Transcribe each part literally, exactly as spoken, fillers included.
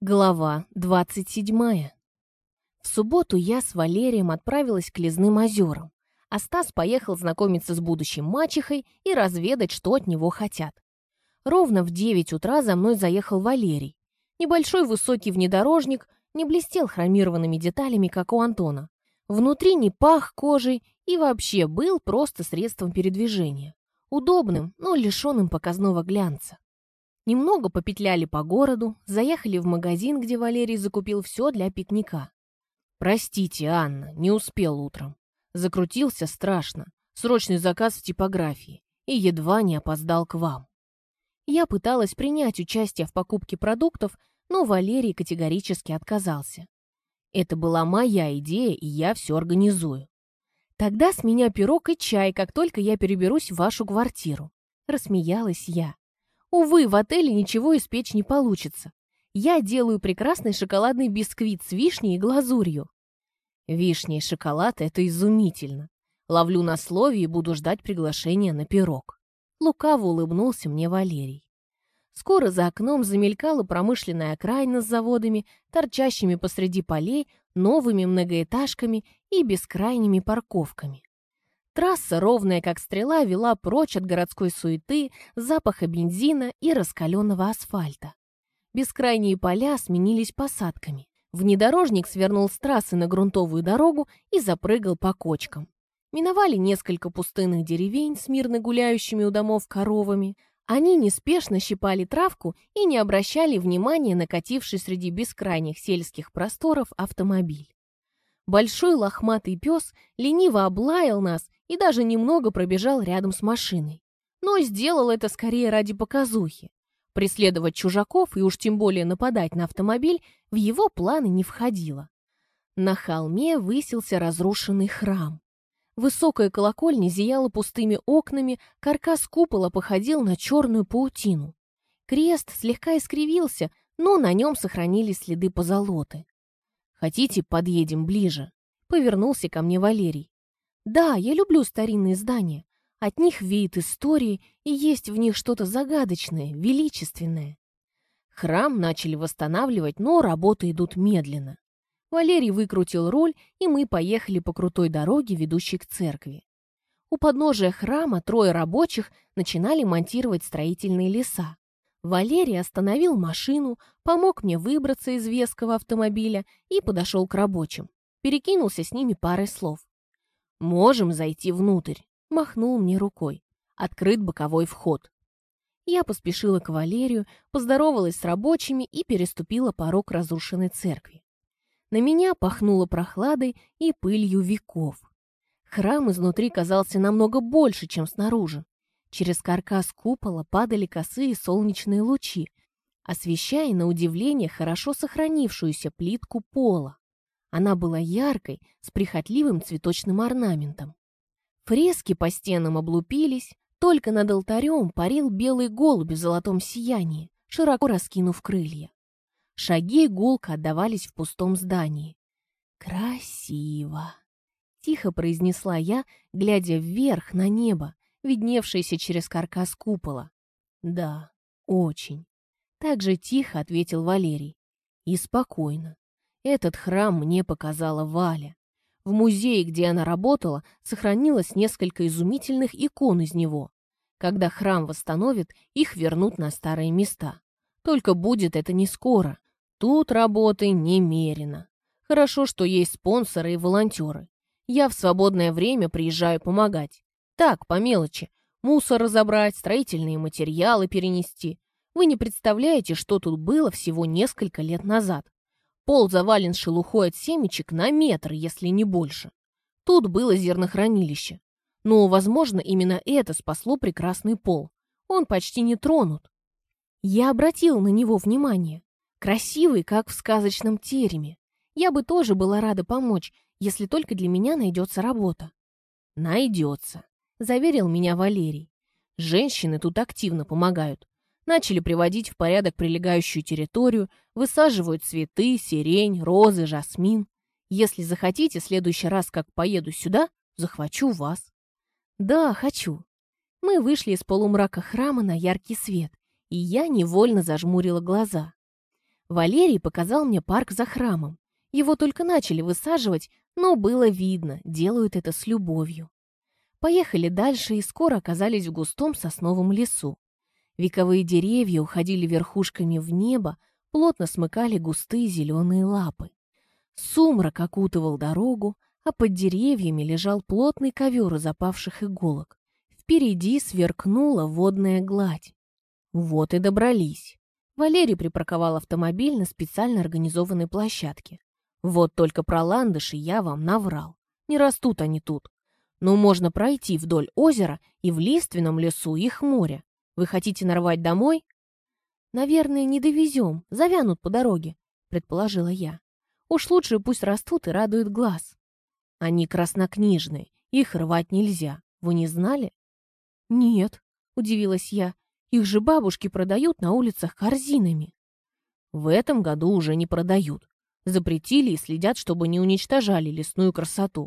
Глава двадцать седьмая. В субботу я с Валерием отправилась к Лесным озерам, а Стас поехал знакомиться с будущей мачехой и разведать, что от него хотят. Ровно в девять утра за мной заехал Валерий. Небольшой высокий внедорожник не блестел хромированными деталями, как у Антона. Внутри не пах кожей и вообще был просто средством передвижения. Удобным, но лишенным показного глянца. Немного попетляли по городу, заехали в магазин, где Валерий закупил все для пикника. «Простите, Анна, не успел утром. Закрутился страшно. Срочный заказ в типографии. И едва не опоздал к вам». Я пыталась принять участие в покупке продуктов, но Валерий категорически отказался. «Это была моя идея, и я все организую». «Тогда с меня пирог и чай, как только я переберусь в вашу квартиру», — рассмеялась я. Увы, в отеле ничего испечь не получится. Я делаю прекрасный шоколадный бисквит с вишней и глазурью. Вишня и шоколад — это изумительно. Ловлю на слове и буду ждать приглашения на пирог. Лукаво улыбнулся мне Валерий. Скоро за окном замелькала промышленная окраина с заводами, торчащими посреди полей, новыми многоэтажками и бескрайними парковками. Трасса, ровная как стрела, вела прочь от городской суеты, запаха бензина и раскаленного асфальта. Бескрайние поля сменились посадками. Внедорожник свернул с трассы на грунтовую дорогу и запрыгал по кочкам. Миновали несколько пустынных деревень с мирно гуляющими у домов коровами. Они неспешно щипали травку и не обращали внимания на кативший среди бескрайних сельских просторов автомобиль. Большой лохматый пес лениво облаял нас и даже немного пробежал рядом с машиной. Но сделал это скорее ради показухи. Преследовать чужаков и уж тем более нападать на автомобиль в его планы не входило. На холме высился разрушенный храм. Высокая колокольня зияла пустыми окнами, каркас купола походил на черную паутину. Крест слегка искривился, но на нем сохранились следы позолоты. «Хотите, подъедем ближе?» — повернулся ко мне Валерий. «Да, я люблю старинные здания. От них веет историей, и есть в них что-то загадочное, величественное». Храм начали восстанавливать, но работы идут медленно. Валерий выкрутил руль, и мы поехали по крутой дороге, ведущей к церкви. У подножия храма трое рабочих начинали монтировать строительные леса. Валерий остановил машину, помог мне выбраться из веского автомобиля и подошел к рабочим. Перекинулся с ними парой слов. «Можем зайти внутрь», — махнул мне рукой. «Открыт боковой вход». Я поспешила к Валерию, поздоровалась с рабочими и переступила порог разрушенной церкви. На меня пахнуло прохладой и пылью веков. Храм изнутри казался намного больше, чем снаружи. Через каркас купола падали косые солнечные лучи, освещая, на удивление, хорошо сохранившуюся плитку пола. Она была яркой, с прихотливым цветочным орнаментом. Фрески по стенам облупились, только над алтарем парил белый голубь в золотом сиянии, широко раскинув крылья. Шаги гулко отдавались в пустом здании. «Красиво!» — тихо произнесла я, глядя вверх на небо, видневшееся через каркас купола. «Да, очень», — так же тихо ответил Валерий. «И спокойно. Этот храм мне показала Валя. В музее, где она работала, сохранилось несколько изумительных икон из него. Когда храм восстановят, их вернут на старые места. Только будет это не скоро. Тут работы немерено. Хорошо, что есть спонсоры и волонтеры. Я в свободное время приезжаю помогать. Так, по мелочи. Мусор разобрать, строительные материалы перенести. Вы не представляете, что тут было всего несколько лет назад. Пол завален шелухой от семечек на метр, если не больше. Тут было зернохранилище. Но, возможно, именно это спасло прекрасный пол. Он почти не тронут. Я обратил на него внимание. Красивый, как в сказочном тереме. Я бы тоже была рада помочь, если только для меня найдется работа. Найдется, заверил меня Валерий. Женщины тут активно помогают. Начали приводить в порядок прилегающую территорию, высаживают цветы, сирень, розы, жасмин. Если захотите, в следующий раз, как поеду сюда, захвачу вас. Да, хочу. Мы вышли из полумрака храма на яркий свет, и я невольно зажмурила глаза. Валерий показал мне парк за храмом. Его только начали высаживать, но было видно, делают это с любовью. Поехали дальше и скоро оказались в густом сосновом лесу. Вековые деревья уходили верхушками в небо, плотно смыкали густые зеленые лапы. Сумрак окутывал дорогу, а под деревьями лежал плотный ковер из опавших иголок. Впереди сверкнула водная гладь. Вот и добрались. Валерий припарковал автомобиль на специально организованной площадке. Вот только про ландыши я вам наврал. Не растут они тут. Но можно пройти вдоль озера и в лиственном лесу их море. Вы хотите нарвать домой? Наверное, не довезем, завянут по дороге, предположила я. Уж лучше пусть растут и радуют глаз. Они краснокнижные, их рвать нельзя. Вы не знали? Нет, удивилась я. Их же бабушки продают на улицах корзинами. В этом году уже не продают. Запретили и следят, чтобы не уничтожали лесную красоту.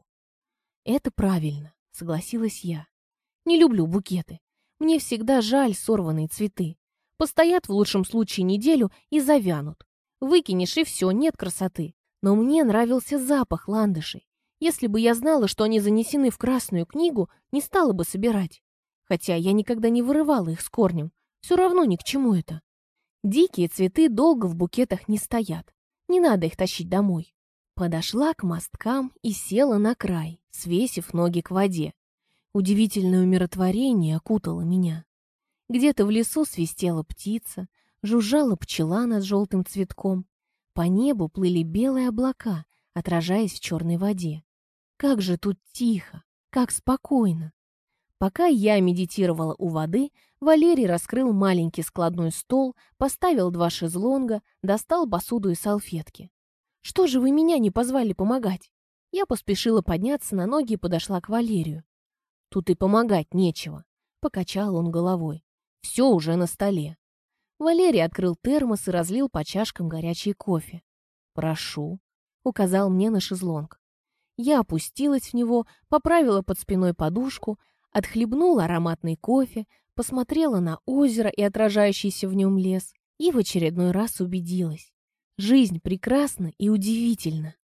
Это правильно, согласилась я. Не люблю букеты. Мне всегда жаль сорванные цветы. Постоят в лучшем случае неделю и завянут. Выкинешь, и все, нет красоты. Но мне нравился запах ландышей. Если бы я знала, что они занесены в Красную книгу, не стала бы собирать. Хотя я никогда не вырывала их с корнем. Все равно ни к чему это. Дикие цветы долго в букетах не стоят. Не надо их тащить домой. Подошла к мосткам и села на край, свесив ноги к воде. Удивительное умиротворение окутало меня. Где-то в лесу свистела птица, жужжала пчела над желтым цветком. По небу плыли белые облака, отражаясь в черной воде. Как же тут тихо, как спокойно. Пока я медитировала у воды, Валерий раскрыл маленький складной стол, поставил два шезлонга, достал посуду и салфетки. «Что же вы меня не позвали помогать?» Я поспешила подняться на ноги и подошла к Валерию. «Тут и помогать нечего», — покачал он головой. «Все уже на столе». Валерий открыл термос и разлил по чашкам горячий кофе. «Прошу», — указал мне на шезлонг. Я опустилась в него, поправила под спиной подушку, отхлебнула ароматный кофе, посмотрела на озеро и отражающийся в нем лес и в очередной раз убедилась. Жизнь прекрасна и удивительна.